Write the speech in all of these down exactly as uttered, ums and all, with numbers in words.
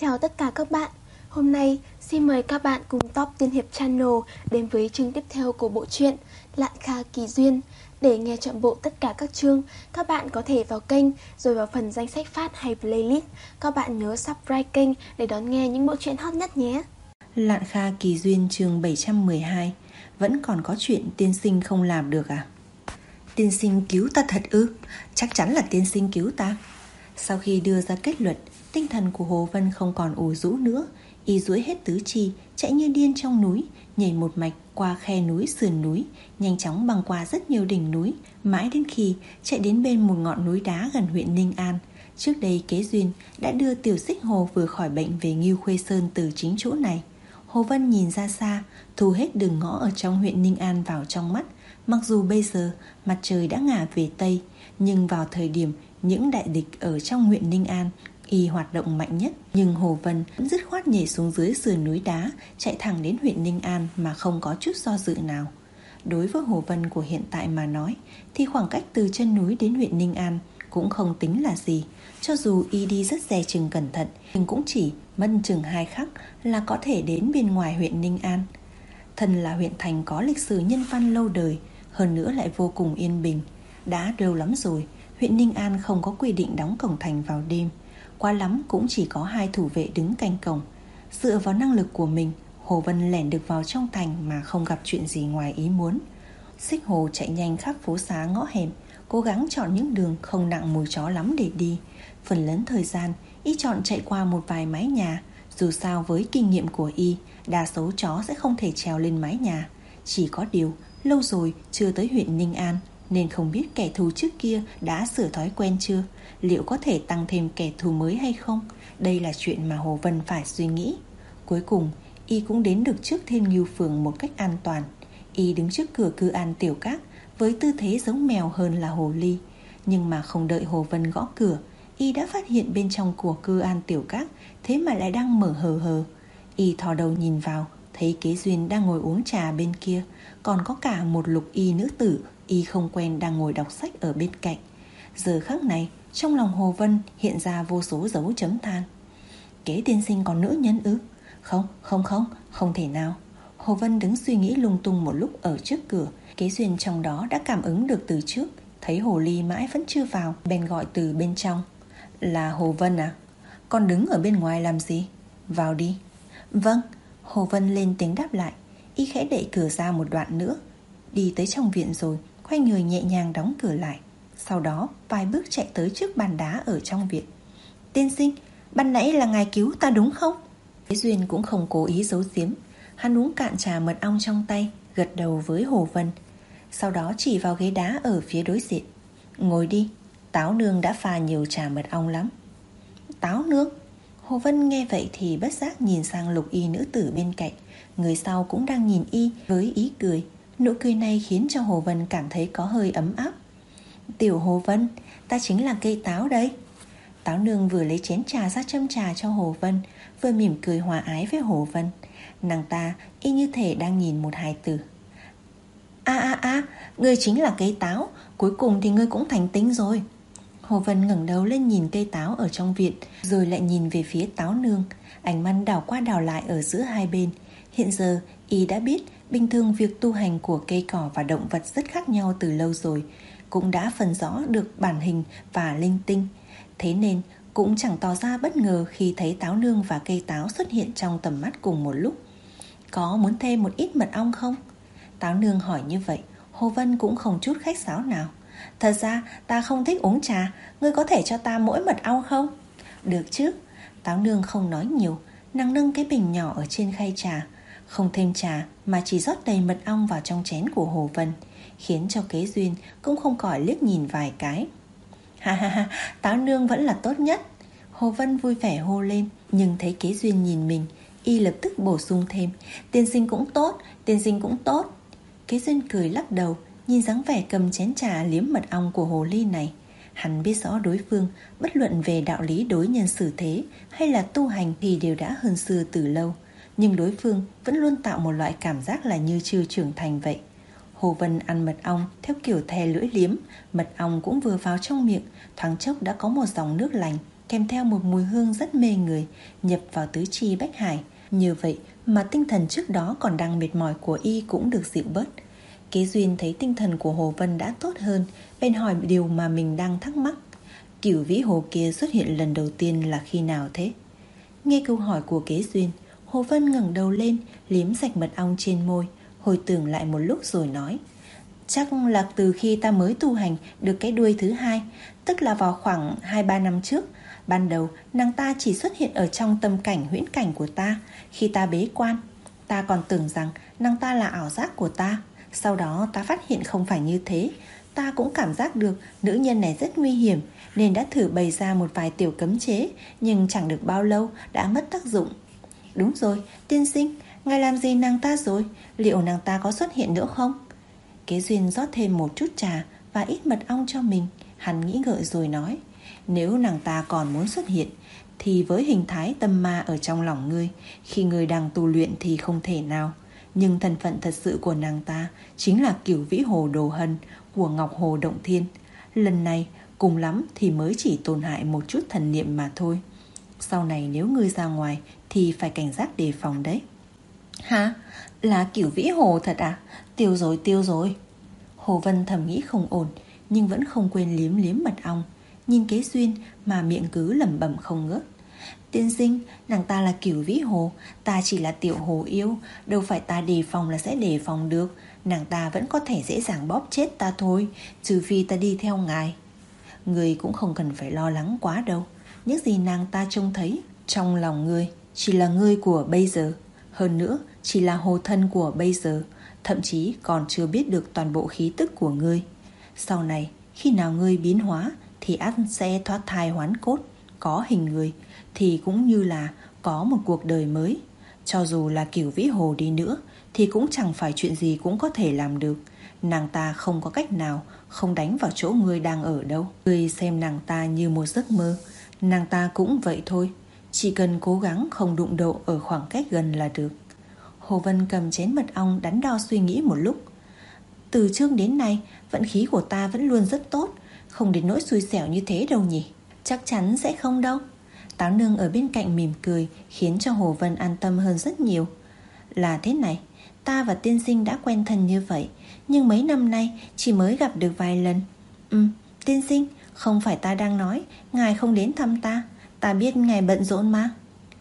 Chào tất cả các bạn. Hôm nay xin mời các bạn cùng Top Tiên Hiệp Channel đến với chương tiếp theo của bộ truyện Lạn Kha Kỳ Duyên. Để nghe trọn bộ tất cả các chương, các bạn có thể vào kênh rồi vào phần danh sách phát hay playlist. Các bạn nhớ subscribe kênh để đón nghe những bộ truyện hot nhất nhé. Lạn Kha Kỳ Duyên chương bảy trăm mười hai. Vẫn còn có chuyện tiên sinh không làm được à? Tiên sinh cứu ta thật ư? Chắc chắn là tiên sinh cứu ta. Sau khi đưa ra kết luận, tinh thần của Hồ Vân không còn ù rũ nữa. Y duỗi hết tứ chi, chạy như điên trong núi, nhảy một mạch qua khe núi sườn núi, nhanh chóng băng qua rất nhiều đỉnh núi, mãi đến khi chạy đến bên một ngọn núi đá gần huyện Ninh An. Trước đây Kế Duyên đã đưa Tiểu Xích Hồ vừa khỏi bệnh về Ngưu Khuê Sơn từ chính chỗ này. Hồ Vân nhìn ra xa, thu hết đường ngõ ở trong huyện Ninh An vào trong mắt. Mặc dù bây giờ mặt trời đã ngả về Tây, nhưng vào thời điểm những đại địch ở trong huyện Ninh An y hoạt động mạnh nhất, nhưng Hồ Vân vẫn dứt khoát nhảy xuống dưới sườn núi đá, chạy thẳng đến huyện Ninh An mà không có chút do dự nào. Đối với Hồ Vân của hiện tại mà nói, thì khoảng cách từ chân núi đến huyện Ninh An cũng không tính là gì. Cho dù y đi rất dè chừng cẩn thận, nhưng cũng chỉ mất chừng hai khắc là có thể đến bên ngoài huyện Ninh An. Thân là huyện thành có lịch sử nhân văn lâu đời, hơn nữa lại vô cùng yên bình. Đã lâu lắm rồi, huyện Ninh An không có quy định đóng cổng thành vào đêm. Quá lắm cũng chỉ có hai thủ vệ đứng canh cổng. Dựa vào năng lực của mình, Hồ Vân lẻn được vào trong thành mà không gặp chuyện gì ngoài ý muốn. Xích Hồ chạy nhanh khắp phố xá ngõ hẻm, cố gắng chọn những đường không nặng mùi chó lắm để đi. Phần lớn thời gian, y chọn chạy qua một vài mái nhà. Dù sao với kinh nghiệm của y, đa số chó sẽ không thể trèo lên mái nhà. Chỉ có điều, lâu rồi chưa tới huyện Ninh An, nên không biết kẻ thù trước kia đã sửa thói quen chưa, liệu có thể tăng thêm kẻ thù mới hay không. Đây là chuyện mà Hồ Vân phải suy nghĩ. Cuối cùng, y cũng đến được trước Thiên Ngưu Phường một cách an toàn. Y đứng trước cửa Cư An Tiểu Các với tư thế giống mèo hơn là hồ ly. Nhưng mà không đợi Hồ Vân gõ cửa, y đã phát hiện bên trong của Cư An Tiểu Các thế mà lại đang mở hờ hờ. Y thò đầu nhìn vào, thấy Kế Duyên đang ngồi uống trà bên kia, còn có cả một lục y nữ tử y không quen đang ngồi đọc sách ở bên cạnh. Giờ khắc này, trong lòng Hồ Vân hiện ra vô số dấu chấm than. Kế tiên sinh còn nữ nhân ư? Không, không không, không thể nào. Hồ Vân đứng suy nghĩ lung tung một lúc ở trước cửa. Kế Duyên trong đó đã cảm ứng được từ trước, thấy hồ ly mãi vẫn chưa vào, bèn gọi từ bên trong. Là Hồ Vân à? Con đứng ở bên ngoài làm gì? Vào đi. Vâng. Hồ Vân lên tiếng đáp lại. Y khẽ đẩy cửa ra một đoạn nữa, đi tới trong viện rồi quay người nhẹ nhàng đóng cửa lại. Sau đó vài bước chạy tới trước bàn đá ở trong viện. Tiên sinh, ban nãy là ngài cứu ta đúng không? Kế Duyên cũng không cố ý giấu giếm. Hắn uống cạn trà mật ong trong tay, gật đầu với Hồ Vân. Sau đó chỉ vào ghế đá ở phía đối diện. Ngồi đi, Táo nương đã pha nhiều trà mật ong lắm. Táo nương? Hồ Vân nghe vậy thì bất giác nhìn sang lục y nữ tử bên cạnh. Người sau cũng đang nhìn y với ý cười. Nụ cười này khiến cho Hồ Vân cảm thấy có hơi ấm áp. Tiểu Hồ Vân, ta chính là cây táo đây. Táo nương vừa lấy chén trà ra châm trà cho Hồ Vân, vừa mỉm cười hòa ái với Hồ Vân. Nàng ta y như thể đang nhìn một hài tử. A a a, ngươi chính là cây táo, cuối cùng thì ngươi cũng thành tinh rồi. Hồ Vân ngẩng đầu lên nhìn cây táo ở trong viện, rồi lại nhìn về phía Táo nương. Ánh mắt đảo qua đảo lại ở giữa hai bên. Hiện giờ y đã biết bình thường việc tu hành của cây cỏ và động vật rất khác nhau từ lâu rồi, cũng đã phân rõ được bản hình và linh tinh. Thế nên cũng chẳng tỏ ra bất ngờ khi thấy Táo nương và cây táo xuất hiện trong tầm mắt cùng một lúc. Có muốn thêm một ít mật ong không? Táo nương hỏi như vậy, Hồ Vân cũng không chút khách sáo nào. Thật ra ta không thích uống trà, ngươi có thể cho ta mỗi mật ong không? Được chứ. Táo nương không nói nhiều, nàng nâng cái bình nhỏ ở trên khay trà, không thêm trà mà chỉ rót đầy mật ong vào trong chén của Hồ Vân, khiến cho Kế Duyên cũng không khỏi liếc nhìn vài cái. Ha ha ha, Táo nương vẫn là tốt nhất. Hồ Vân vui vẻ hô lên, nhưng thấy Kế Duyên nhìn mình, y lập tức bổ sung thêm. Tiên sinh cũng tốt, tiên sinh cũng tốt. Kế Duyên cười lắc đầu, nhìn dáng vẻ cầm chén trà liếm mật ong của hồ ly này. Hắn biết rõ đối phương, bất luận về đạo lý đối nhân xử thế hay là tu hành thì đều đã hơn xưa từ lâu, nhưng đối phương vẫn luôn tạo một loại cảm giác là như chưa trưởng thành vậy. Hồ Vân ăn mật ong theo kiểu thè lưỡi liếm, mật ong cũng vừa vào trong miệng, thoáng chốc đã có một dòng nước lành kèm theo một mùi hương rất mê người, nhập vào tứ chi bách hải. Như vậy mà tinh thần trước đó còn đang mệt mỏi của y cũng được dịu bớt. Kế Duyên thấy tinh thần của Hồ Vân đã tốt hơn, bèn hỏi điều mà mình đang thắc mắc. Cửu vĩ hồ kia xuất hiện lần đầu tiên là khi nào thế? Nghe câu hỏi của Kế Duyên, Hồ Vân ngẩng đầu lên, liếm sạch mật ong trên môi, hồi tưởng lại một lúc rồi nói: Chắc là từ khi ta mới tu hành được cái đuôi thứ hai, tức là vào khoảng hai ba năm trước. Ban đầu nàng ta chỉ xuất hiện ở trong tâm cảnh huyễn cảnh của ta khi ta bế quan. Ta còn tưởng rằng nàng ta là ảo giác của ta. Sau đó ta phát hiện không phải như thế. Ta cũng cảm giác được nữ nhân này rất nguy hiểm, nên đã thử bày ra một vài tiểu cấm chế, nhưng chẳng được bao lâu đã mất tác dụng. Đúng rồi, tiên sinh, ngài làm gì nàng ta rồi? Liệu nàng ta có xuất hiện nữa không? Kế Duyên rót thêm một chút trà và ít mật ong cho mình. Hắn nghĩ ngợi rồi nói: Nếu nàng ta còn muốn xuất hiện, thì với hình thái tâm ma ở trong lòng ngươi, khi ngươi đang tu luyện thì không thể nào. Nhưng thân phận thật sự của nàng ta chính là Cửu Vĩ Hồ Đồ Hân của Ngọc Hồ Động Thiên. Lần này cùng lắm thì mới chỉ tổn hại một chút thần niệm mà thôi. Sau này nếu ngươi ra ngoài thì phải cảnh giác đề phòng đấy. Hả? Là Cửu Vĩ Hồ thật à? Tiêu rồi tiêu rồi. Hồ Vân thầm nghĩ không ổn, nhưng vẫn không quên liếm liếm mật ong, nhìn Kế Duyên mà miệng cứ lẩm bẩm không ngớt. Tiên sinh, nàng ta là Cửu Vĩ Hồ, ta chỉ là tiểu hồ yêu, đâu phải ta đề phòng là sẽ đề phòng được. Nàng ta vẫn có thể dễ dàng bóp chết ta thôi, trừ phi ta đi theo ngài. Người cũng không cần phải lo lắng quá đâu. Những gì nàng ta trông thấy trong lòng ngươi chỉ là ngươi của bây giờ. Hơn nữa chỉ là hồ thân của bây giờ, thậm chí còn chưa biết được toàn bộ khí tức của ngươi. Sau này khi nào ngươi biến hóa thì ắt sẽ thoát thai hoán cốt, có hình người, thì cũng như là có một cuộc đời mới. Cho dù là Cửu Vĩ Hồ đi nữa thì cũng chẳng phải chuyện gì cũng có thể làm được. Nàng ta không có cách nào không đánh vào chỗ ngươi đang ở đâu. Ngươi xem nàng ta như một giấc mơ, nàng ta cũng vậy thôi. Chỉ cần cố gắng không đụng độ ở khoảng cách gần là được. Hồ Vân cầm chén mật ong đắn đo suy nghĩ một lúc. Từ trước đến nay vận khí của ta vẫn luôn rất tốt, không đến nỗi xui xẻo như thế đâu nhỉ. Chắc chắn sẽ không đâu. Táo Nương ở bên cạnh mỉm cười, khiến cho Hồ Vân an tâm hơn rất nhiều. Là thế này, ta và tiên sinh đã quen thân như vậy, nhưng mấy năm nay chỉ mới gặp được vài lần. Ừ, tiên sinh, không phải ta đang nói ngài không đến thăm ta. Ta biết ngài bận rộn mà.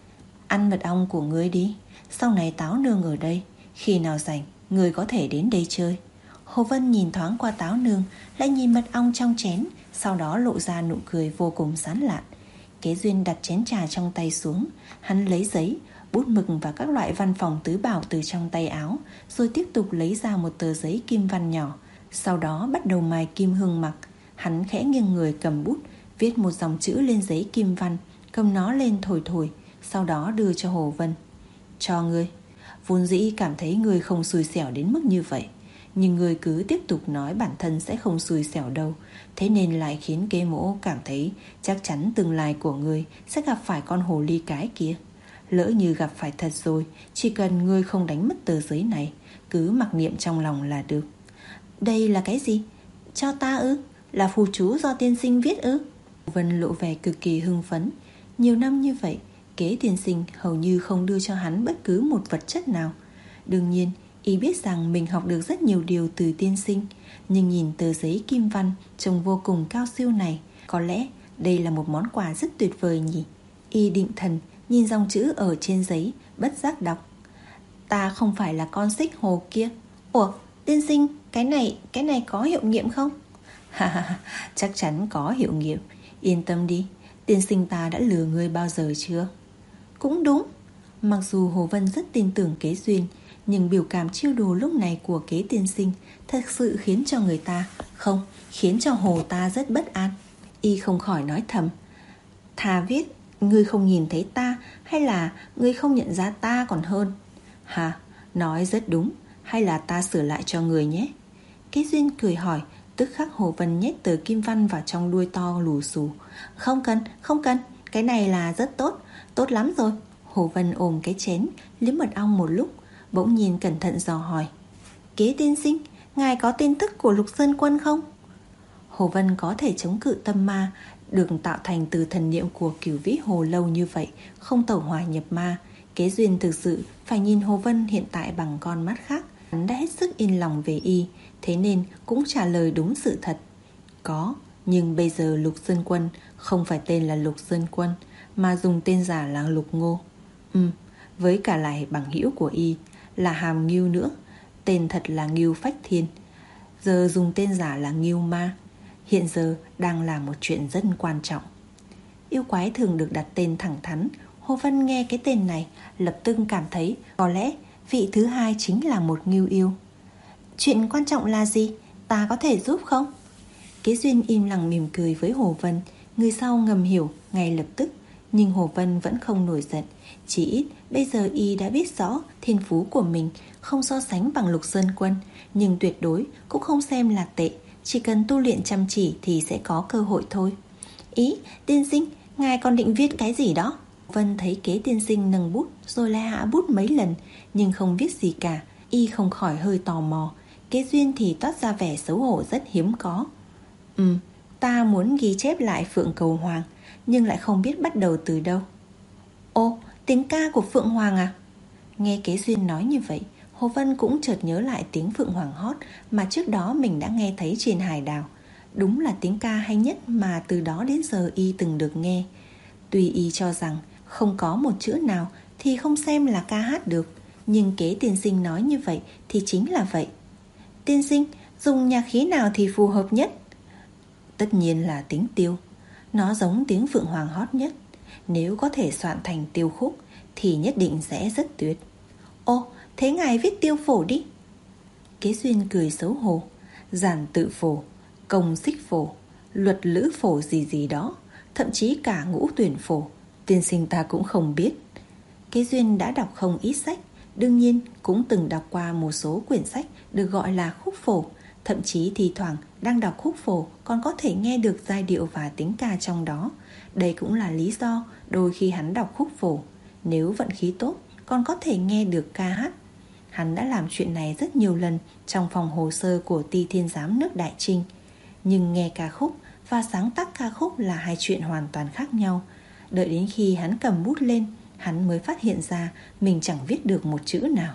Ăn mật ong của ngươi đi, sau này Táo Nương ở đây, khi nào rảnh ngươi có thể đến đây chơi. Hồ Vân nhìn thoáng qua Táo Nương, lại nhìn mật ong trong chén, sau đó lộ ra nụ cười vô cùng sán lạn. Kế Duyên đặt chén trà trong tay xuống. Hắn lấy giấy, bút mực và các loại văn phòng tứ bảo từ trong tay áo, rồi tiếp tục lấy ra một tờ giấy kim văn nhỏ. Sau đó bắt đầu mài kim hương mặc. Hắn khẽ nghiêng người cầm bút, viết một dòng chữ lên giấy kim văn, cầm nó lên thổi thổi, sau đó đưa cho Hồ Vân. Cho ngươi. Vốn dĩ cảm thấy ngươi không xui xẻo đến mức như vậy, nhưng ngươi cứ tiếp tục nói bản thân sẽ không xui xẻo đâu, thế nên lại khiến Kế Mỗ cảm thấy chắc chắn tương lai của ngươi sẽ gặp phải con hồ ly cái kia. Lỡ như gặp phải thật rồi, chỉ cần ngươi không đánh mất tờ giấy này, cứ mặc niệm trong lòng là được. Đây là cái gì? Cho ta ư? Là phù chú do tiên sinh viết ư? Vân lộ vẻ cực kỳ hưng phấn. Nhiều năm như vậy, Kế tiên sinh hầu như không đưa cho hắn bất cứ một vật chất nào. Đương nhiên y biết rằng mình học được rất nhiều điều từ tiên sinh, nhưng nhìn tờ giấy kim văn trông vô cùng cao siêu này, có lẽ đây là một món quà rất tuyệt vời nhỉ. Y định thần nhìn dòng chữ ở trên giấy, bất giác đọc. Ta không phải là con xích hồ kia. Ủa, tiên sinh, cái này, cái này có hiệu nghiệm không? Ha ha ha, chắc chắn có hiệu nghiệm. Yên tâm đi, tiên sinh ta đã lừa ngươi bao giờ chưa? Cũng đúng. Mặc dù Hồ Vân rất tin tưởng Kế Duyên, nhưng biểu cảm chiêu đồ lúc này của Kế tiên sinh thật sự khiến cho người ta, không, khiến cho Hồ ta rất bất an. Y không khỏi nói thầm, thà viết ngươi không nhìn thấy ta, hay là ngươi không nhận ra ta còn hơn. Hà, nói rất đúng, hay là ta sửa lại cho người nhé. Kế Duyên cười hỏi, tức khắc Hồ Vân nhét tờ kim văn vào trong đuôi to lù xù. Không cần, không cần, cái này là rất tốt, tốt lắm rồi. Hồ Vân ôm cái chén, liếm mật ong một lúc, bỗng nhìn cẩn thận dò hỏi, Kế tiên sinh, ngài có tin tức của Lục Sơn Quân không? Hồ Vân có thể chống cự tâm ma được tạo thành từ thần niệm của Cửu Vĩ Hồ lâu như vậy không tẩu hỏa nhập ma. Kế Duyên thực sự phải nhìn Hồ Vân hiện tại bằng con mắt khác. Hắn đã hết sức yên lòng về y, thế nên cũng trả lời đúng sự thật. Có, nhưng bây giờ Lục Sơn Quân không phải tên là Lục Sơn Quân, mà dùng tên giả là Lục Ngô. Ừ, với cả lại bằng hữu của y là Hàm Ngưu nữa, tên thật là Ngưu Phách Thiên, giờ dùng tên giả là Ngưu Ma. Hiện giờ đang là một chuyện rất quan trọng. Yêu quái thường được đặt tên thẳng thắn. Hồ Vân nghe cái tên này lập tức cảm thấy có lẽ vị thứ hai chính là một Ngưu yêu. Chuyện quan trọng là gì? Ta có thể giúp không? Kế Duyên im lặng mỉm cười với Hồ Vân. Người sau ngầm hiểu ngay lập tức, nhưng Hồ Vân vẫn không nổi giận. Chỉ ít bây giờ y đã biết rõ thiên phú của mình không so sánh bằng Lục Sơn Quân, nhưng tuyệt đối cũng không xem là tệ. Chỉ cần tu luyện chăm chỉ thì sẽ có cơ hội thôi. Ý, tiên sinh, ngài còn định viết cái gì đó? Vân thấy Kế tiên sinh nâng bút rồi lại hạ bút mấy lần, nhưng không viết gì cả. Y không khỏi hơi tò mò. Kế Duyên thì toát ra vẻ xấu hổ rất hiếm có. Ừ, ta muốn ghi chép lại Phượng Cầu Hoàng, nhưng lại không biết bắt đầu từ đâu. Ồ, tiếng ca của Phượng Hoàng à? Nghe Kế Duyên nói như vậy, Hồ Vân cũng chợt nhớ lại tiếng Phượng Hoàng hót mà trước đó mình đã nghe thấy trên hải đảo. Đúng là tiếng ca hay nhất mà từ đó đến giờ y từng được nghe. Tuy y cho rằng không có một chữ nào thì không xem là ca hát được, nhưng Kế tiên sinh nói như vậy thì chính là vậy. Tiên sinh, dùng nhạc khí nào thì phù hợp nhất? Tất nhiên là tiếng tiêu. Nó giống tiếng Phượng Hoàng hót nhất. Nếu có thể soạn thành tiêu khúc thì nhất định sẽ rất tuyệt. Ồ, thế ngài viết tiêu phổ đi. Kế Duyên cười xấu hổ. Giản tự phổ, công xích phổ, luật lữ phổ gì gì đó, thậm chí cả ngũ tuyển phổ, tiên sinh ta cũng không biết. Kế Duyên đã đọc không ít sách, đương nhiên cũng từng đọc qua một số quyển sách được gọi là khúc phổ. Thậm chí thì thoảng đang đọc khúc phổ còn có thể nghe được giai điệu và tiếng ca trong đó. Đây cũng là lý do đôi khi hắn đọc khúc phổ, nếu vận khí tốt còn có thể nghe được ca hát. Hắn đã làm chuyện này rất nhiều lần trong phòng hồ sơ của Ty Thiên Giám nước Đại Trinh. Nhưng nghe ca khúc và sáng tác ca khúc là hai chuyện hoàn toàn khác nhau. Đợi đến khi hắn cầm bút lên, hắn mới phát hiện ra mình chẳng viết được một chữ nào.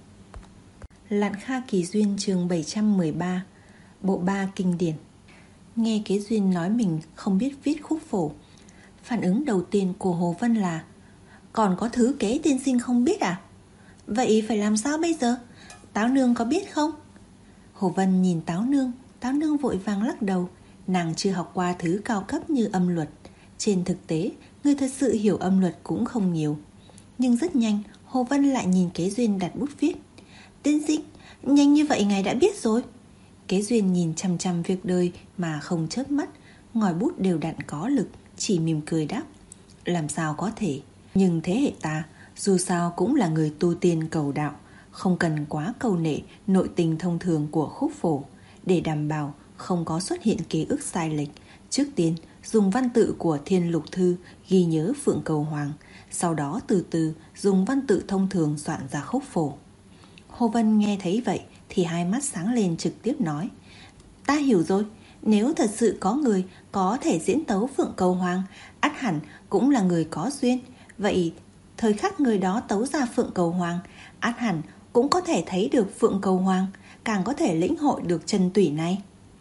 Lạn Kha Kỳ Duyên chương bảy trăm mười ba, bộ ba kinh điển. Nghe Kế Duyên nói mình không biết viết khúc phổ, phản ứng đầu tiên của Hồ Vân là: còn có thứ Kế tiên sinh không biết à? Vậy phải làm sao bây giờ? Táo nương có biết không? Hồ Vân nhìn Táo nương. Táo nương vội vàng lắc đầu. Nàng chưa học qua thứ cao cấp như âm luật. Trên thực tế, người thật sự hiểu âm luật cũng không nhiều. Nhưng rất nhanh, Hồ Vân lại nhìn Kế Duyên đặt bút viết. Tiên sinh, nhanh như vậy ngài đã biết rồi. Kế Duyên nhìn chăm chăm việc đời mà không chớp mắt, ngòi bút đều đặn có lực, chỉ mỉm cười đáp: làm sao có thể. Nhưng thế hệ ta dù sao cũng là người tu tiên cầu đạo, không cần quá cầu nể nội tình thông thường của khúc phổ. Để đảm bảo không có xuất hiện ký ức sai lệch, trước tiên dùng văn tự của Thiên Lục Thư ghi nhớ Phượng Cầu Hoàng, sau đó từ từ dùng văn tự thông thường soạn ra khúc phổ. Hồ Vân nghe thấy vậy thì hai mắt sáng lên, trực tiếp nói: ta hiểu rồi. Nếu thật sự có người có thể diễn tấu Phượng Cầu Hoàng, ắt hẳn cũng là người có duyên. Vậy thời khắc người đó tấu ra Phượng Cầu Hoàng, ắt hẳn cũng có thể thấy được Phượng Cầu Hoàng, càng có thể lĩnh hội được chân tủy này.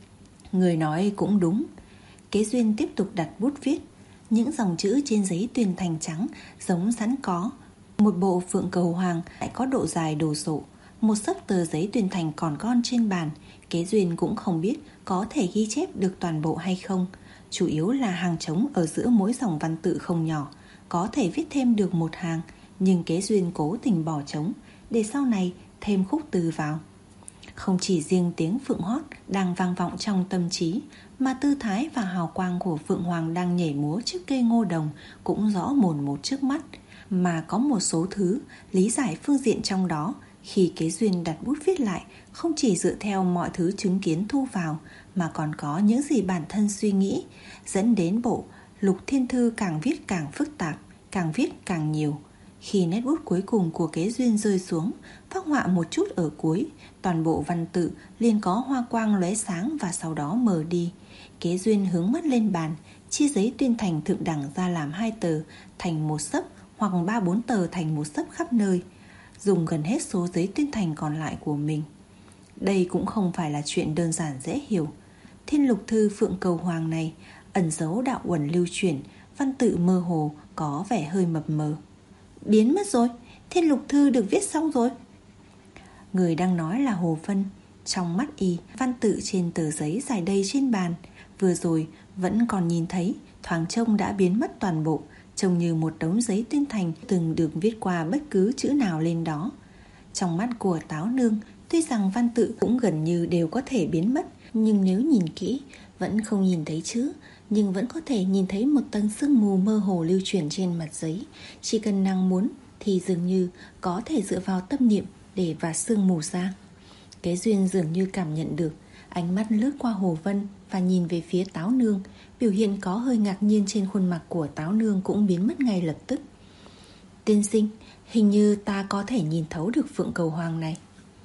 Người nói cũng đúng. Kế Duyên tiếp tục đặt bút viết. Những dòng chữ trên giấy tuyên thành trắng giống sẵn có. Một bộ Phượng Cầu Hoàng lại có độ dài đồ sộ. Một xấp tờ giấy tuyên thành còn con trên bàn. Kế Duyên cũng không biết có thể ghi chép được toàn bộ hay không. Chủ yếu là hàng trống ở giữa mỗi dòng văn tự không nhỏ, có thể viết thêm được một hàng. Nhưng Kế Duyên cố tình bỏ trống để sau này thêm khúc từ vào. Không chỉ riêng tiếng Phượng hót đang vang vọng trong tâm trí, mà tư thái và hào quang của Phượng Hoàng đang nhảy múa trước cây ngô đồng cũng rõ mồn một trước mắt. Mà có một số thứ lý giải phương diện trong đó, khi Kế Duyên đặt bút viết lại, không chỉ dựa theo mọi thứ chứng kiến thu vào, mà còn có những gì bản thân suy nghĩ, dẫn đến bộ Lục Thiên Thư càng viết càng phức tạp, càng viết càng nhiều. Khi nét bút cuối cùng của Kế Duyên rơi xuống, phác họa một chút ở cuối, toàn bộ văn tự liền có hoa quang lóe sáng và sau đó mờ đi. Kế Duyên hướng mắt lên bàn, chia giấy tuyên thành thượng đẳng ra làm hai tờ thành một xấp hoặc ba bốn tờ thành một xấp khắp nơi, dùng gần hết số giấy tuyên thành còn lại của mình. Đây cũng không phải là chuyện đơn giản dễ hiểu. Thiên lục thư Phượng Cầu Hoàng này ẩn giấu đạo uẩn lưu chuyển, văn tự mơ hồ, có vẻ hơi mập mờ. Biến mất rồi, thiên lục thư được viết xong rồi. Người đang nói là Hồ Vân. Trong mắt y, văn tự trên tờ giấy dài đầy trên bàn, vừa rồi vẫn còn nhìn thấy, thoáng trông đã biến mất toàn bộ, trông như một đống giấy tuyên thành từng được viết qua bất cứ chữ nào lên đó. Trong mắt của Táo Nương, tuy rằng văn tự cũng gần như đều có thể biến mất, nhưng nếu nhìn kỹ, vẫn không nhìn thấy chữ, nhưng vẫn có thể nhìn thấy một tầng sương mù mơ hồ lưu chuyển trên mặt giấy. Chỉ cần nàng muốn thì dường như có thể dựa vào tâm niệm để vạt sương mù ra. Kế Duyên dường như cảm nhận được, ánh mắt lướt qua Hồ Vân và nhìn về phía Táo Nương. Biểu hiện có hơi ngạc nhiên trên khuôn mặt của Táo Nương cũng biến mất ngay lập tức. Tiên sinh, hình như ta có thể nhìn thấu được Phượng Cầu Hoàng này.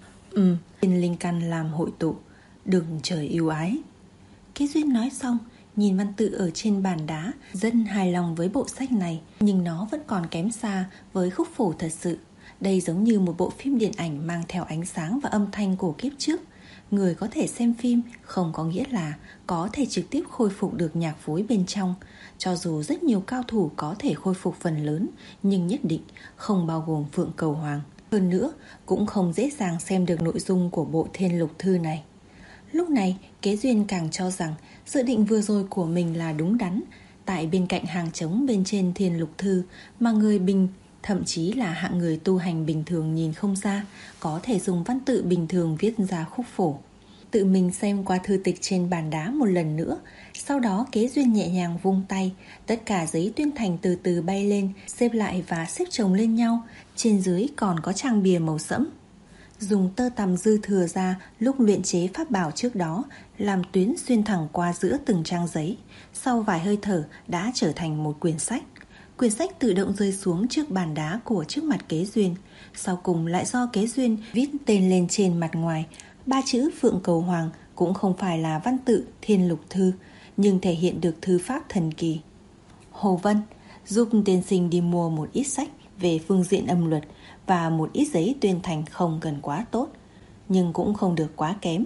Ừ, thiên linh căn làm hội tụ, đừng trời yêu ái. Kế Duyên nói xong, nhìn văn tự ở trên bàn đá, rất hài lòng với bộ sách này, nhưng nó vẫn còn kém xa với khúc phổ thật sự. Đây giống như một bộ phim điện ảnh mang theo ánh sáng và âm thanh của kiếp trước. Người có thể xem phim không có nghĩa là có thể trực tiếp khôi phục được nhạc phối bên trong. Cho dù rất nhiều cao thủ có thể khôi phục phần lớn, nhưng nhất định không bao gồm Phượng Cầu Hoàng. Hơn nữa, cũng không dễ dàng xem được nội dung của bộ thiên lục thư này. Lúc này, Kế Duyên càng cho rằng dự định vừa rồi của mình là đúng đắn. Tại bên cạnh hàng trống bên trên thiên lục thư mà người bình, thậm chí là hạng người tu hành bình thường nhìn không ra, có thể dùng văn tự bình thường viết ra khúc phổ. Tự mình xem qua thư tịch trên bàn đá một lần nữa, sau đó Kế Duyên nhẹ nhàng vung tay, tất cả giấy tuyên thành từ từ bay lên, xếp lại và xếp chồng lên nhau. Trên dưới còn có trang bìa màu sẫm. Dùng tơ tằm dư thừa ra lúc luyện chế pháp bảo trước đó, làm tuyến xuyên thẳng qua giữa từng trang giấy. Sau vài hơi thở đã trở thành một quyển sách. Quyển sách tự động rơi xuống trước bàn đá của trước mặt Kế Duyên. Sau cùng lại do Kế Duyên viết tên lên trên mặt ngoài. Ba chữ Phượng Cầu Hoàng cũng không phải là văn tự thiên lục thư, nhưng thể hiện được thư pháp thần kỳ. Hồ Vân, giúp tiên sinh đi mua một ít sách về phương diện âm luật và một ít giấy tuyên thành, không cần quá tốt, nhưng cũng không được quá kém.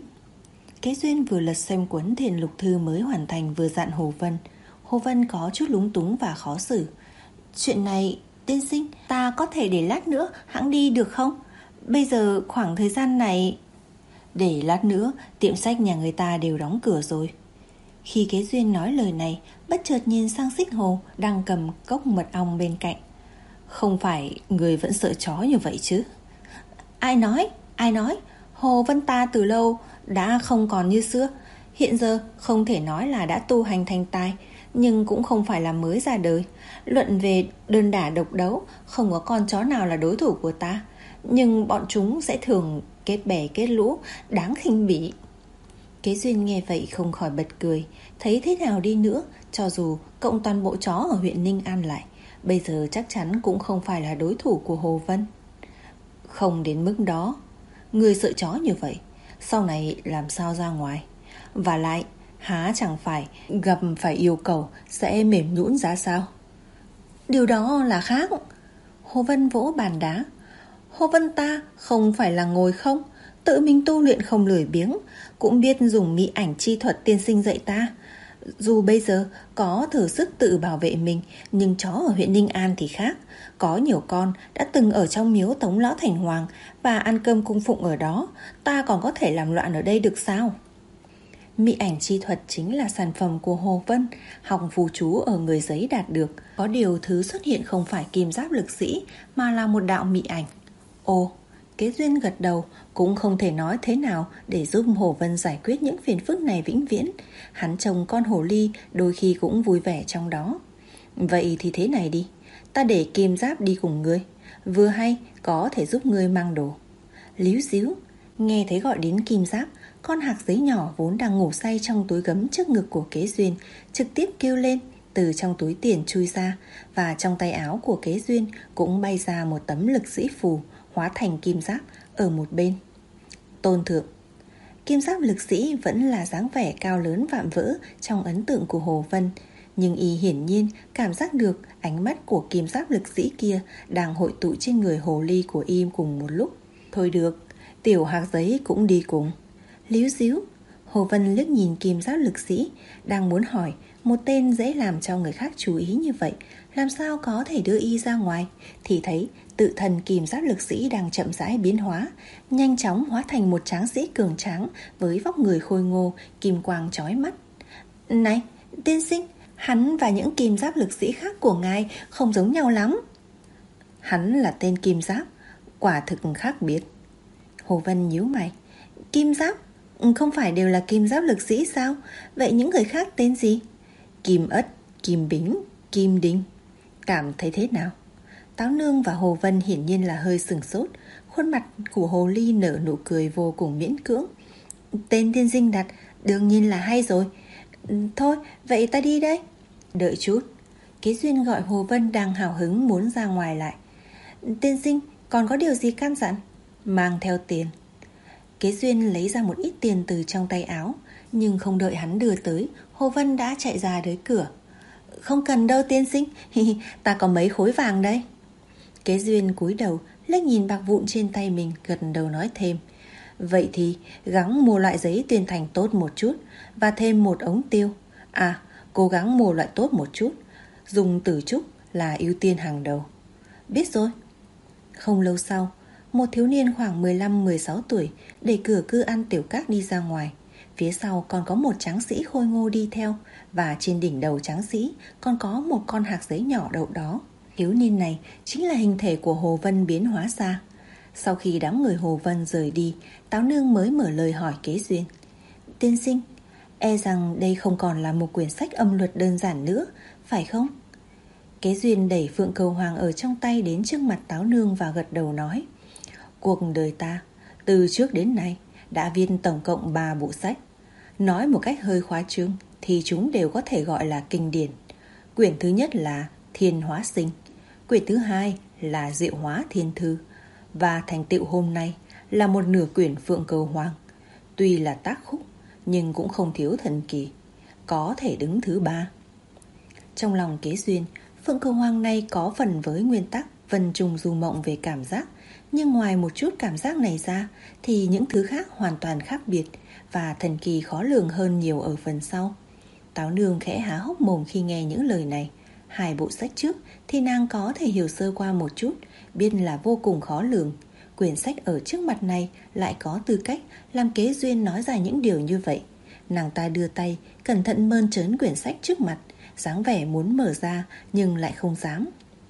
Kế Duyên vừa lật xem cuốn thiên lục thư mới hoàn thành vừa dặn Hồ Vân. Hồ Vân có chút lúng túng và khó xử. Chuyện này, tiên sinh, ta có thể để lát nữa hãng đi được không? Bây giờ khoảng thời gian này... Để lát nữa, tiệm sách nhà người ta đều đóng cửa rồi. Khi Kế Duyên nói lời này, bất chợt nhìn sang Xích Hồ đang cầm cốc mật ong bên cạnh. Không phải người vẫn sợ chó như vậy chứ? Ai nói? Ai nói? Hồ Vân ta từ lâu đã không còn như xưa. Hiện giờ không thể nói là đã tu hành thành tài, nhưng cũng không phải là mới ra đời. Luận về đơn đả độc đấu, không có con chó nào là đối thủ của ta. Nhưng bọn chúng sẽ thường kết bè kết lũ, đáng khinh bỉ. Kế Duyên nghe vậy không khỏi bật cười. Thấy thế nào đi nữa, cho dù cộng toàn bộ chó ở huyện Ninh An lại, bây giờ chắc chắn cũng không phải là đối thủ của Hồ Vân. Không đến mức đó. Người sợ chó như vậy, sau này làm sao ra ngoài? Và lại, há chẳng phải gặp phải yêu cầu sẽ mềm nhũn ra sao? Điều đó là khác. Hồ Vân vỗ bàn đá. Hồ Vân ta không phải là ngồi không, tự mình tu luyện không lười biếng, cũng biết dùng mỹ ảnh chi thuật tiên sinh dạy ta. Dù bây giờ có thử sức tự bảo vệ mình, nhưng chó ở huyện Ninh An thì khác. Có nhiều con đã từng ở trong miếu Tống Lão Thành Hoàng và ăn cơm cung phụng ở đó, ta còn có thể làm loạn ở đây được sao? Mỹ ảnh chi thuật chính là sản phẩm của Hồ Vân, học phù chú ở người giấy đạt được. Có điều thứ xuất hiện không phải kim giáp lực sĩ, mà là một đạo mỹ ảnh. Ồ, Kế Duyên gật đầu, cũng không thể nói thế nào để giúp Hồ Vân giải quyết những phiền phức này vĩnh viễn. Hắn trông con hồ ly đôi khi cũng vui vẻ trong đó. Vậy thì thế này đi, ta để kim giáp đi cùng ngươi, vừa hay có thể giúp ngươi mang đồ. Líu díu, nghe thấy gọi đến kim giáp, con hạc giấy nhỏ vốn đang ngủ say trong túi gấm trước ngực của Kế Duyên trực tiếp kêu lên, từ trong túi tiền chui ra, và trong tay áo của Kế Duyên cũng bay ra một tấm lực sĩ phù hóa thành kim giáp ở một bên. Tôn thượng. Kim giáp lực sĩ vẫn là dáng vẻ cao lớn vạm vỡ trong ấn tượng của Hồ Vân, Nhưng y hiển nhiên cảm giác được ánh mắt của kim giáp lực sĩ kia đang hội tụ trên người hồ ly của y cùng một lúc. Thôi được, tiểu hạc giấy cũng đi cùng. Líu díu, Hồ Vân liếc nhìn kim giáp lực sĩ, đang muốn hỏi một tên dễ làm cho người khác chú ý như vậy làm sao có thể đưa y ra ngoài, thì thấy tự thân kim giáp lực sĩ đang chậm rãi biến hóa, nhanh chóng hóa thành một tráng sĩ cường tráng với vóc người khôi ngô, kim quang chói mắt. Này, tiên sinh, hắn và những kim giáp lực sĩ khác của ngài không giống nhau lắm. Hắn là tên kim giáp, quả thực khác biệt. Hồ Vân nhíu mày. Kim giáp? Không phải đều là kim giáp lực sĩ sao? Vậy những người khác tên gì? Kim ất, kim bính, kim đinh. Cảm thấy thế nào? Táo Nương và Hồ Vân hiển nhiên là hơi sừng sốt. Khuôn mặt của Hồ Ly nở nụ cười vô cùng miễn cưỡng. Tên tiên sinh đặt đương nhiên là hay rồi. Thôi, vậy ta đi đây. Đợi chút. Kế Duyên gọi Hồ Vân đang hào hứng muốn ra ngoài lại. Tiên sinh, còn có điều gì căn dặn? Mang theo tiền. Kế Duyên lấy ra một ít tiền từ trong tay áo, nhưng không đợi hắn đưa tới, Hồ Vân đã chạy ra tới cửa. Không cần đâu tiên sinh, ta có mấy khối vàng đây. Kế Duyên cúi đầu liếc nhìn bạc vụn trên tay mình, gật đầu nói thêm. Vậy thì gắng mua loại giấy tuyên thành tốt một chút, và thêm một ống tiêu. À, cố gắng mua loại tốt một chút, dùng tử trúc là ưu tiên hàng đầu. Biết rồi. Không lâu sau, một thiếu niên khoảng mười lăm mười sáu tuổi đẩy cửa cư ăn tiểu các đi ra ngoài. Phía sau còn có một tráng sĩ khôi ngô đi theo, và trên đỉnh đầu tráng sĩ còn có một con hạc giấy nhỏ đậu đó. Thiếu niên này chính là hình thể của Hồ Vân biến hóa ra. Sau khi đám người Hồ Vân rời đi, Táo Nương mới mở lời hỏi Kế Duyên. Tiên sinh, e rằng đây không còn là một quyển sách âm luật đơn giản nữa, phải không? Kế Duyên đẩy Phượng Cầu Hoàng ở trong tay đến trước mặt Táo Nương và gật đầu nói. Cuộc đời ta, từ trước đến nay, đã viết tổng cộng ba bộ sách. Nói một cách hơi khoa trương thì chúng đều có thể gọi là kinh điển. Quyển thứ nhất là Thiên Hóa Sinh, quyển thứ hai là Diệu Hóa Thiên Thư, và thành tựu hôm nay là một nửa quyển Phượng Cầu Hoàng. Tuy là tác khúc nhưng cũng không thiếu thần kỳ, có thể đứng thứ ba. Trong lòng Kế Duyên, Phượng Cầu Hoàng này có phần với nguyên tắc vân trùng du mộng về cảm giác, nhưng ngoài một chút cảm giác này ra thì những thứ khác hoàn toàn khác biệt, và thần kỳ khó lường hơn nhiều ở phần sau. Táo Nương khẽ há hốc mồm khi nghe những lời này. Hai bộ sách trước thì nàng có thể hiểu sơ qua một chút, biết là vô cùng khó lường. Quyển sách ở trước mặt này lại có tư cách làm Kế Duyên nói ra những điều như vậy. Nàng ta đưa tay cẩn thận mơn trớn quyển sách trước mặt, dáng vẻ muốn mở ra nhưng lại không dám.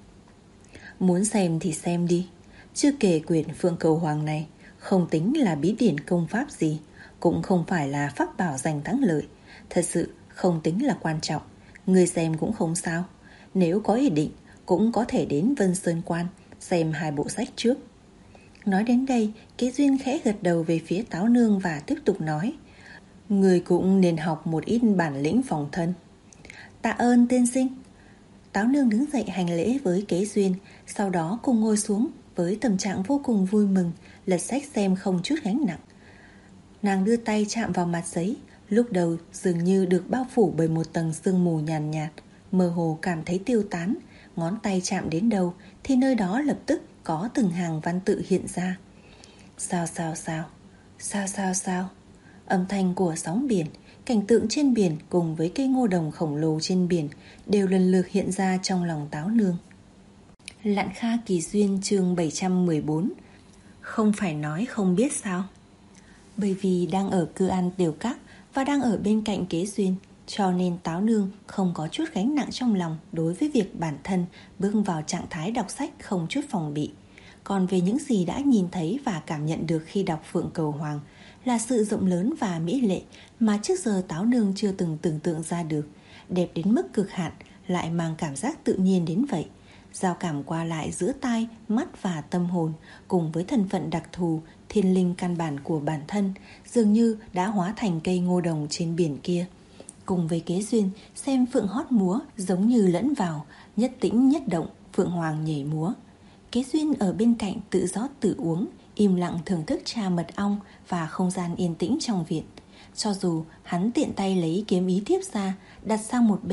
Muốn xem thì xem đi. Chưa kể quyển Phượng Cầu Hoàng này không tính là bí điển công pháp gì, cũng không phải là pháp bảo giành thắng lợi, thật sự không tính là quan trọng. Người xem cũng không sao. Nếu có ý định cũng có thể đến Vân Sơn Quan xem hai bộ sách trước. Nói đến đây, Kế Duyên khẽ gật đầu về phía Táo Nương và tiếp tục nói. Người cũng nên học một ít bản lĩnh phòng thân. Tạ ơn tiên sinh. Táo Nương đứng dậy hành lễ với Kế Duyên, sau đó cùng ngồi xuống với tâm trạng vô cùng vui mừng, lật sách xem không chút gánh nặng. Nàng đưa tay chạm vào mặt giấy, lúc đầu dường như được bao phủ bởi một tầng sương mù nhàn nhạt, nhạt, mơ hồ cảm thấy tiêu tán. Ngón tay chạm đến đâu thì nơi đó lập tức có từng hàng văn tự hiện ra. Sao sao sao, sao sao sao. Âm thanh của sóng biển, cảnh tượng trên biển cùng với cây ngô đồng khổng lồ trên biển đều lần lượt hiện ra trong lòng Táo Nương. Lạn Kha Kỳ Duyên chương bảy trăm mười bốn. Không phải nói không biết sao. Bởi vì đang ở cư ăn tiểu các và đang ở bên cạnh Kế Duyên, cho nên Táo Nương không có chút gánh nặng trong lòng đối với việc bản thân bước vào trạng thái đọc sách không chút phòng bị. Còn về những gì đã nhìn thấy và cảm nhận được khi đọc Phượng Cầu Hoàng là sự rộng lớn và mỹ lệ mà trước giờ Táo Nương chưa từng tưởng tượng ra được, đẹp đến mức cực hạn, lại mang cảm giác tự nhiên đến vậy. Giao cảm qua lại giữa tai, mắt và tâm hồn, cùng với thân phận đặc thù, thiên linh căn bản của bản thân, dường như đã hóa thành cây ngô đồng trên biển kia. Cùng với Kế Duyên xem phượng hót múa giống như lẫn vào, nhất tĩnh nhất động, phượng hoàng nhảy múa. Kế Duyên ở bên cạnh tự rót tự uống, im lặng thưởng thức trà mật ong và không gian yên tĩnh trong viện. Cho dù hắn tiện tay lấy kiếm ý thiếp ra, đặt sang một bên,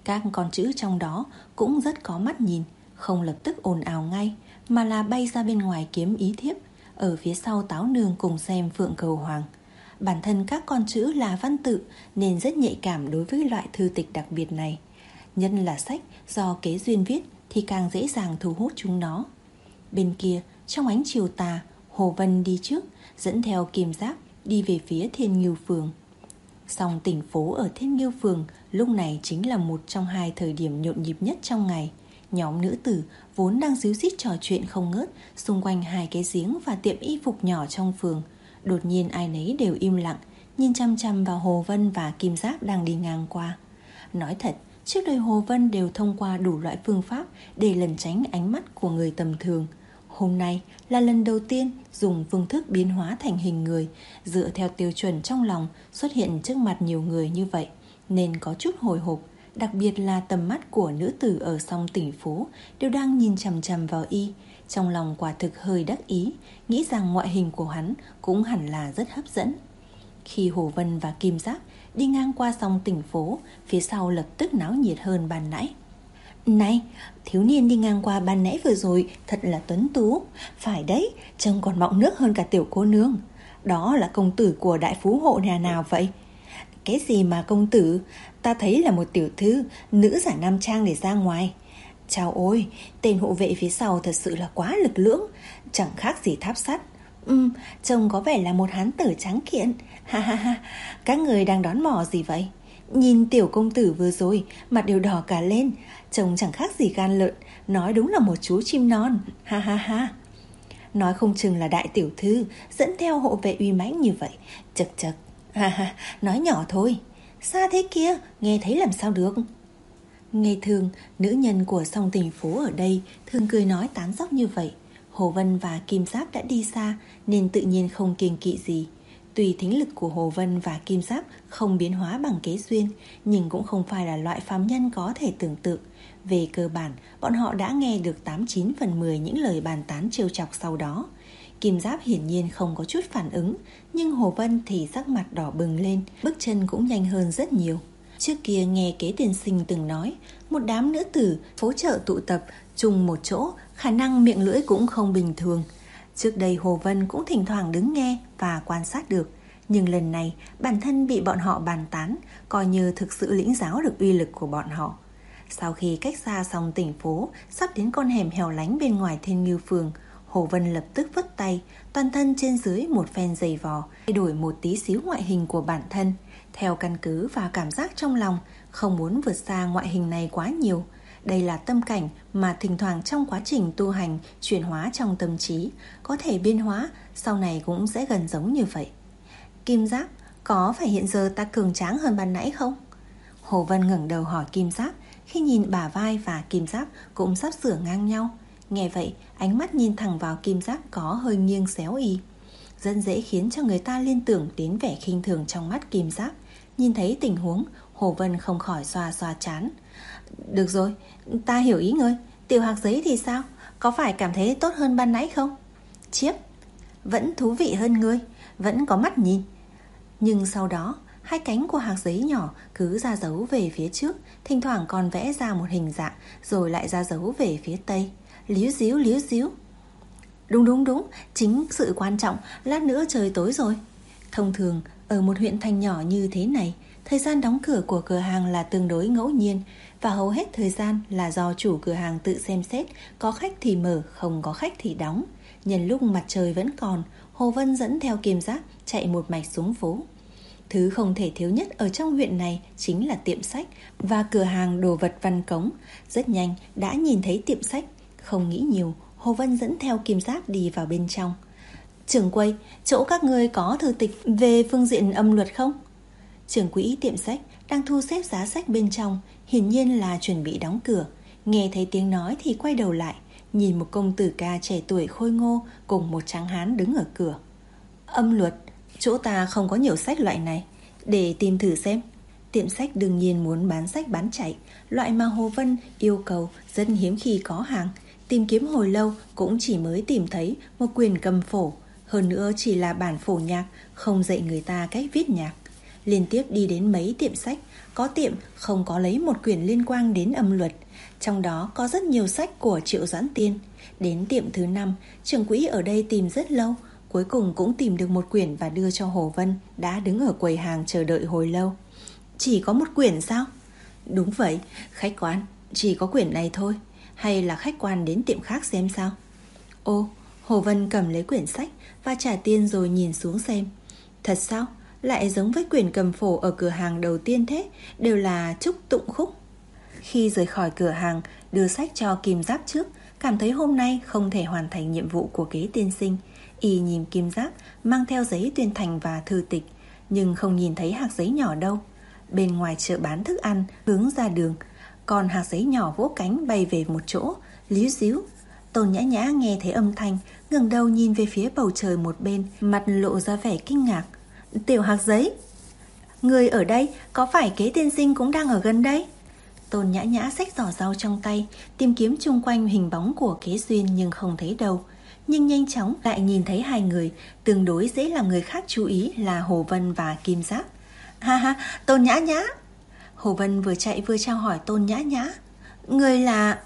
Các con chữ trong đó cũng rất có mắt nhìn, không lập tức ồn ào ngay, mà là bay ra bên ngoài kiếm ý thiếp, ở phía sau Táo Nương cùng xem Phượng Cầu Hoàng. Bản thân các con chữ là văn tự nên rất nhạy cảm đối với loại thư tịch đặc biệt này. Nhân là sách do Kế Duyên viết thì càng dễ dàng thu hút chúng nó. Bên kia, trong ánh chiều tà, Hồ Vân đi trước, dẫn theo Kim Giáp đi về phía Thiên Ngưu Phường. Song tỉnh phố ở Thiên Ngưu Phường lúc này chính là một trong hai thời điểm nhộn nhịp nhất trong ngày. Nhóm nữ tử vốn đang díu dít trò chuyện không ngớt xung quanh hai cái giếng và tiệm y phục nhỏ trong phường. Đột nhiên ai nấy đều im lặng, nhìn chăm chăm vào Hồ Vân và Kim Giáp đang đi ngang qua. Nói thật, trước đây Hồ Vân đều thông qua đủ loại phương pháp để lẩn tránh ánh mắt của người tầm thường. Hôm nay là lần đầu tiên dùng phương thức biến hóa thành hình người, dựa theo tiêu chuẩn trong lòng xuất hiện trước mặt nhiều người như vậy, nên có chút hồi hộp. Đặc biệt là tầm mắt của nữ tử ở song tỉnh phố đều đang nhìn chằm chằm vào y. Trong lòng quả thực hơi đắc ý, nghĩ rằng ngoại hình của hắn cũng hẳn là rất hấp dẫn. Khi Hồ Vân và Kim Giáp đi ngang qua song tỉnh phố, phía sau lập tức náo nhiệt hơn ban nãy. Này, thiếu niên đi ngang qua ban nãy vừa rồi thật là tuấn tú. Phải đấy, trông còn mọng nước hơn cả tiểu cô nương. Đó là công tử của đại phú hộ nhà nào vậy? Cái gì mà công tử? Ta thấy là một tiểu thư, nữ giả nam trang để ra ngoài. Chào ôi, tên hộ vệ phía sau thật sự là quá lực lưỡng, chẳng khác gì tháp sắt. Ừm, trông có vẻ là một hán tử tráng kiện. Ha ha ha, các người đang đón mò gì vậy? Nhìn tiểu công tử vừa rồi, mặt đều đỏ cả lên, trông chẳng khác gì gan lợn, nói đúng là một chú chim non. Ha ha ha. Nói không chừng là đại tiểu thư dẫn theo hộ vệ uy mãnh như vậy. Chật chật. Ha ha, nói nhỏ thôi. Xa thế kia, nghe thấy làm sao được. Ngày thường, nữ nhân của song tỉnh phố ở đây thường cười nói tán dóc như vậy. Hồ Vân và Kim Giáp đã đi xa nên tự nhiên không kiêng kỵ gì. Tuy thính lực của Hồ Vân và Kim Giáp không biến hóa bằng Kế Duyên, nhưng cũng không phải là loại phàm nhân có thể tưởng tượng. Về cơ bản, bọn họ đã nghe được tám chín phần mười những lời bàn tán trêu chọc sau đó. Kim Giáp hiển nhiên không có chút phản ứng, nhưng Hồ Vân thì sắc mặt đỏ bừng lên, bước chân cũng nhanh hơn rất nhiều. Trước kia nghe Kế tiên sinh từng nói, một đám nữ tử phố chợ tụ tập chung một chỗ, khả năng miệng lưỡi cũng không bình thường. Trước đây Hồ Vân cũng thỉnh thoảng đứng nghe và quan sát được, nhưng lần này bản thân bị bọn họ bàn tán, coi như thực sự lĩnh giáo được uy lực của bọn họ. Sau khi cách xa xong tỉnh phố, sắp đến con hẻm hẻo lánh bên ngoài Thiên Ngưu Phường, Hồ Vân lập tức vất tay, toàn thân trên dưới một phen giày vò, thay đổi một tí xíu ngoại hình của bản thân, theo căn cứ và cảm giác trong lòng, không muốn vượt xa ngoại hình này quá nhiều. Đây là tâm cảnh mà thỉnh thoảng trong quá trình tu hành chuyển hóa trong tâm trí, có thể biến hóa, sau này cũng sẽ gần giống như vậy. Kim Giáp, có phải hiện giờ ta cường tráng hơn ban nãy không? Hồ Vân ngẩng đầu hỏi Kim Giáp, khi nhìn bả vai và Kim Giáp cũng sắp sửa ngang nhau. Nghe vậy, ánh mắt nhìn thẳng vào Kim Giáp có hơi nghiêng xéo y, rất dễ khiến cho người ta liên tưởng đến vẻ khinh thường trong mắt Kim Giáp. Nhìn thấy tình huống, Hồ Vân không khỏi xoa xoa trán. Được rồi, ta hiểu ý ngươi. Tiểu hạc giấy thì sao? Có phải cảm thấy tốt hơn ban nãy không? Chiếp, vẫn thú vị hơn ngươi, vẫn có mắt nhìn. Nhưng sau đó, hai cánh của hạc giấy nhỏ cứ ra dấu về phía trước, thỉnh thoảng còn vẽ ra một hình dạng, rồi lại ra dấu về phía tây. Líu díu líu díu. Đúng đúng đúng, chính sự quan trọng, lát nữa trời tối rồi. Thông thường, ở một huyện thành nhỏ như thế này, thời gian đóng cửa của cửa hàng là tương đối ngẫu nhiên, và hầu hết thời gian là do chủ cửa hàng tự xem xét, có khách thì mở, không có khách thì đóng. Nhân lúc mặt trời vẫn còn, Hồ Vân dẫn theo Kim Giáp chạy một mạch xuống phố. Thứ không thể thiếu nhất ở trong huyện này chính là tiệm sách và cửa hàng đồ vật văn cống. Rất nhanh đã nhìn thấy tiệm sách, không nghĩ nhiều, Hồ Vân dẫn theo Kim Giáp đi vào bên trong. Trưởng quầy, chỗ các ngươi có thư tịch về phương diện âm luật không? Trưởng quỹ tiệm sách đang thu xếp giá sách bên trong, hiển nhiên là chuẩn bị đóng cửa. Nghe thấy tiếng nói thì quay đầu lại, nhìn một công tử ca trẻ tuổi khôi ngô cùng một tráng hán đứng ở cửa. Âm luật, chỗ ta không có nhiều sách loại này, để tìm thử xem. Tiệm sách đương nhiên muốn bán sách bán chạy, loại mà Hồ Vân yêu cầu rất hiếm khi có hàng. Tìm kiếm hồi lâu cũng chỉ mới tìm thấy một quyển cầm phổ, hơn nữa chỉ là bản phổ nhạc, không dạy người ta cách viết nhạc. liên tiếp đi đến mấy tiệm sách. Có tiệm không có lấy một quyển liên quan đến âm luật, trong đó có rất nhiều sách của Triệu Doãn Tiên. Đến tiệm thứ năm, trưởng quỹ ở đây tìm rất lâu, cuối cùng cũng tìm được một quyển và đưa cho Hồ Vân, đã đứng ở quầy hàng chờ đợi hồi lâu. Chỉ có một quyển sao? Đúng vậy, khách quan, chỉ có quyển này thôi. Hay là khách quan đến tiệm khác xem sao? Ô, Hồ Vân cầm lấy quyển sách và trả tiền rồi nhìn xuống xem. Thật sao? Lại giống với quyển cầm phổ ở cửa hàng đầu tiên thế, đều là Trúc Tụng Khúc. Khi rời khỏi cửa hàng, đưa sách cho Kim Giáp trước, cảm thấy hôm nay không thể hoàn thành nhiệm vụ của kế tiên sinh. Y nhìn Kim Giáp mang theo giấy tuyên thành và thư tịch, nhưng không nhìn thấy hạc giấy nhỏ đâu. Bên ngoài chợ bán thức ăn hướng ra đường, còn hạc giấy nhỏ vỗ cánh bay về một chỗ, líu díu. Tôn Nhã Nhã nghe thấy âm thanh, ngẩng đầu nhìn về phía bầu trời một bên, mặt lộ ra vẻ kinh ngạc. Tiểu hạc giấy, người ở đây, có phải kế tiên sinh cũng đang ở gần đây? Tôn Nhã Nhã xách giỏ rau trong tay, tìm kiếm chung quanh hình bóng của Kế Duyên nhưng không thấy đâu. Nhưng nhanh chóng lại nhìn thấy hai người tương đối dễ làm người khác chú ý là Hồ Vân và Kim Giáp. Ha ha, Tôn Nhã Nhã. Hồ Vân vừa chạy vừa chào hỏi Tôn Nhã Nhã. Người là...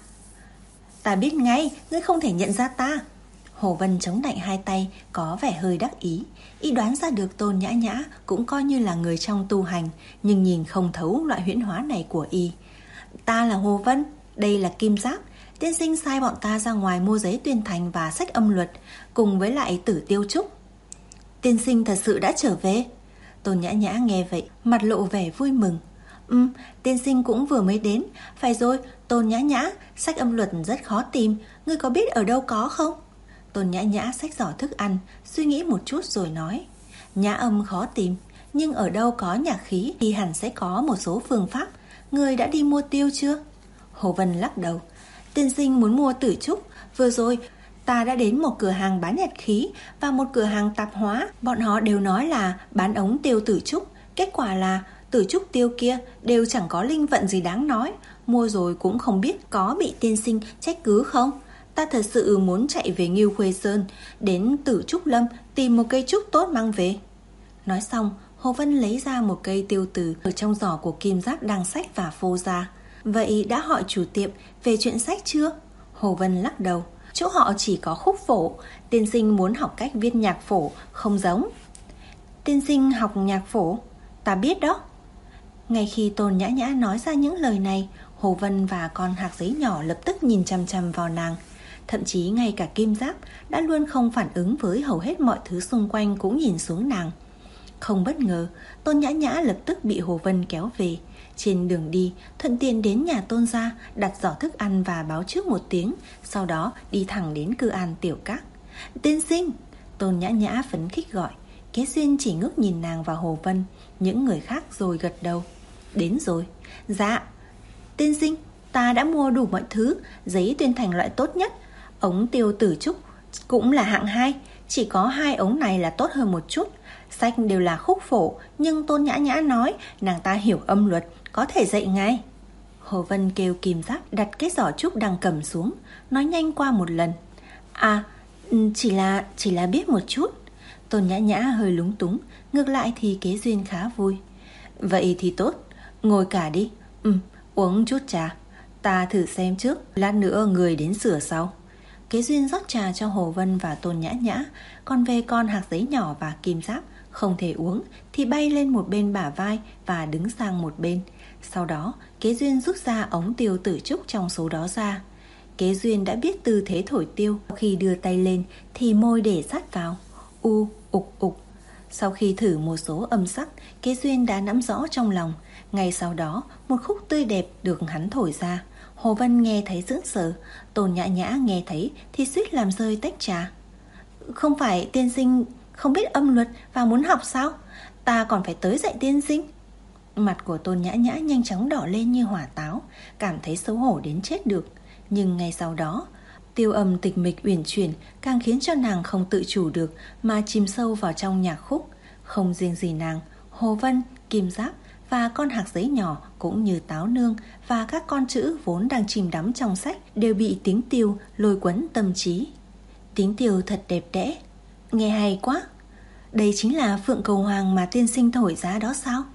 Ta biết ngay, ngươi không thể nhận ra ta. Hồ Vân chống đạnh hai tay, có vẻ hơi đắc ý. Y đoán ra được Tôn Nhã Nhã cũng coi như là người trong tu hành, nhưng nhìn không thấu loại huyễn hóa này của Y. Ta là Hồ Vân, đây là Kim Giáp. Tiên sinh sai bọn ta ra ngoài mua giấy tuyên thành và sách âm luật, cùng với lại Tử Tiêu Trúc. Tiên sinh thật sự đã trở về. Tôn Nhã Nhã nghe vậy, mặt lộ vẻ vui mừng. Ừ, tiên sinh cũng vừa mới đến. Phải rồi, Tôn Nhã Nhã, sách âm luật rất khó tìm, ngươi có biết ở đâu có không? Tôn Nhã Nhã xách giỏ thức ăn, suy nghĩ một chút rồi nói. Nhã âm khó tìm, nhưng ở đâu có nhạc khí thì hẳn sẽ có một số phương pháp. Ngươi đã đi mua tiêu chưa? Hồ Vân lắc đầu. Tiên sinh muốn mua tử trúc. Vừa rồi ta đã đến một cửa hàng bán nhạc khí và một cửa hàng tạp hóa. Bọn họ đều nói là bán ống tiêu tử trúc. Kết quả là tử trúc tiêu kia đều chẳng có linh vận gì đáng nói. Mua rồi cũng không biết có bị tiên sinh trách cứ không. Ta thật sự muốn chạy về Ngưu Khuê Sơn, đến Tử Trúc Lâm tìm một cây trúc tốt mang về. Nói xong, Hồ Vân lấy ra một cây tiêu tử ở trong giỏ của Kim Giáp đang xách và phô ra. Vậy đã hỏi chủ tiệm về chuyện sách chưa? Hồ Vân lắc đầu. Chỗ họ chỉ có khúc phổ. Tiên sinh muốn học cách viết nhạc phổ, không giống. Tiên sinh học nhạc phổ? Ta biết đó. Ngay khi Tôn Nhã Nhã nói ra những lời này, Hồ Vân và con hạc giấy nhỏ lập tức nhìn chằm chằm vào nàng. Thậm chí ngay cả Kim Giáp đã luôn không phản ứng với hầu hết mọi thứ xung quanh cũng nhìn xuống nàng. Không bất ngờ, Tôn Nhã Nhã lập tức bị Hồ Vân kéo về. Trên đường đi, thuận tiện đến nhà Tôn gia, đặt giỏ thức ăn và báo trước một tiếng, sau đó đi thẳng đến Cư An Tiểu Các. Tiên sinh! Tôn Nhã Nhã phấn khích gọi. Kế Duyên chỉ ngước nhìn nàng và Hồ Vân, những người khác rồi gật đầu. Đến rồi. Dạ. Tiên sinh, ta đã mua đủ mọi thứ, giấy tuyên thành loại tốt nhất, ống tiêu tử trúc cũng là hạng hai, chỉ có hai ống này là tốt hơn một chút. Sách đều là khúc phổ, nhưng Tôn Nhã Nhã nói nàng ta hiểu âm luật, có thể dạy ngay. Hồ Vân kêu Kim Giáp đặt cái giỏ trúc đang cầm xuống, nói nhanh qua một lần. À, chỉ là chỉ là biết một chút. Tôn Nhã Nhã hơi lúng túng, ngược lại thì Kế Duyên khá vui. Vậy thì tốt, ngồi cả đi. Ừ, uống chút trà. Ta thử xem trước, lát nữa người đến sửa sau. Kế Duyên rót trà cho Hồ Vân và Tôn Nhã Nhã. Còn về con hạc giấy nhỏ và Kim Giáp, không thể uống thì bay lên một bên bả vai và đứng sang một bên. Sau đó Kế Duyên rút ra ống tiêu tử trúc trong số đó ra. Kế Duyên đã biết tư thế thổi tiêu. Khi đưa tay lên thì môi để sát vào. U, ục, ục. Sau khi thử một số âm sắc, Kế Duyên đã nắm rõ trong lòng. Ngay sau đó một khúc tươi đẹp được hắn thổi ra. Hồ Vân nghe thấy sững sờ, Tôn Nhã Nhã nghe thấy thì suýt làm rơi tách trà. Không phải tiên sinh không biết âm luật và muốn học sao? Ta còn phải tới dạy tiên sinh. Mặt của Tôn Nhã Nhã nhanh chóng đỏ lên như hỏa táo, cảm thấy xấu hổ đến chết được. Nhưng ngay sau đó, tiêu âm tịch mịch uyển chuyển càng khiến cho nàng không tự chủ được mà chìm sâu vào trong nhạc khúc. Không riêng gì nàng, Hồ Vân, Kim Giáp và con hạc giấy nhỏ cũng như Táo Nương và các con chữ vốn đang chìm đắm trong sách đều bị tiếng tiêu lôi cuốn tâm trí. Tiếng tiêu thật đẹp đẽ, nghe hay quá. Đây chính là Phượng Cầu Hoàng mà tiên sinh thổi ra đó sao?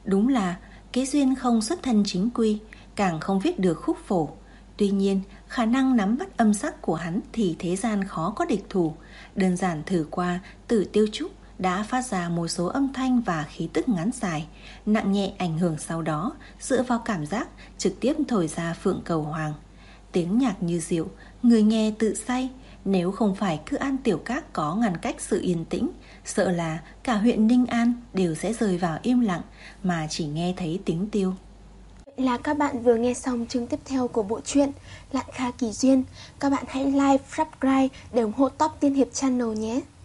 Đúng là Kế Duyên không xuất thân chính quy, càng không viết được khúc phổ. Tuy nhiên, khả năng nắm bắt âm sắc của hắn thì thế gian khó có địch thủ. Đơn giản thử qua, Tử Tiêu Trúc đã phát ra một số âm thanh và khí tức ngắn dài, nặng nhẹ ảnh hưởng sau đó, dựa vào cảm giác trực tiếp thổi ra Phượng Cầu Hoàng. Tiếng nhạc như rượu, người nghe tự say. Nếu không phải Cư An Tiểu Các có ngăn cách sự yên tĩnh, sợ là cả huyện Ninh An đều sẽ rơi vào im lặng mà chỉ nghe thấy tiếng tiêu. Vậy là các bạn vừa nghe xong chương tiếp theo của bộ truyện Lạn Kha Kỳ Duyên. Các bạn hãy like, subscribe để ủng hộ Top Tiên Hiệp Channel nhé.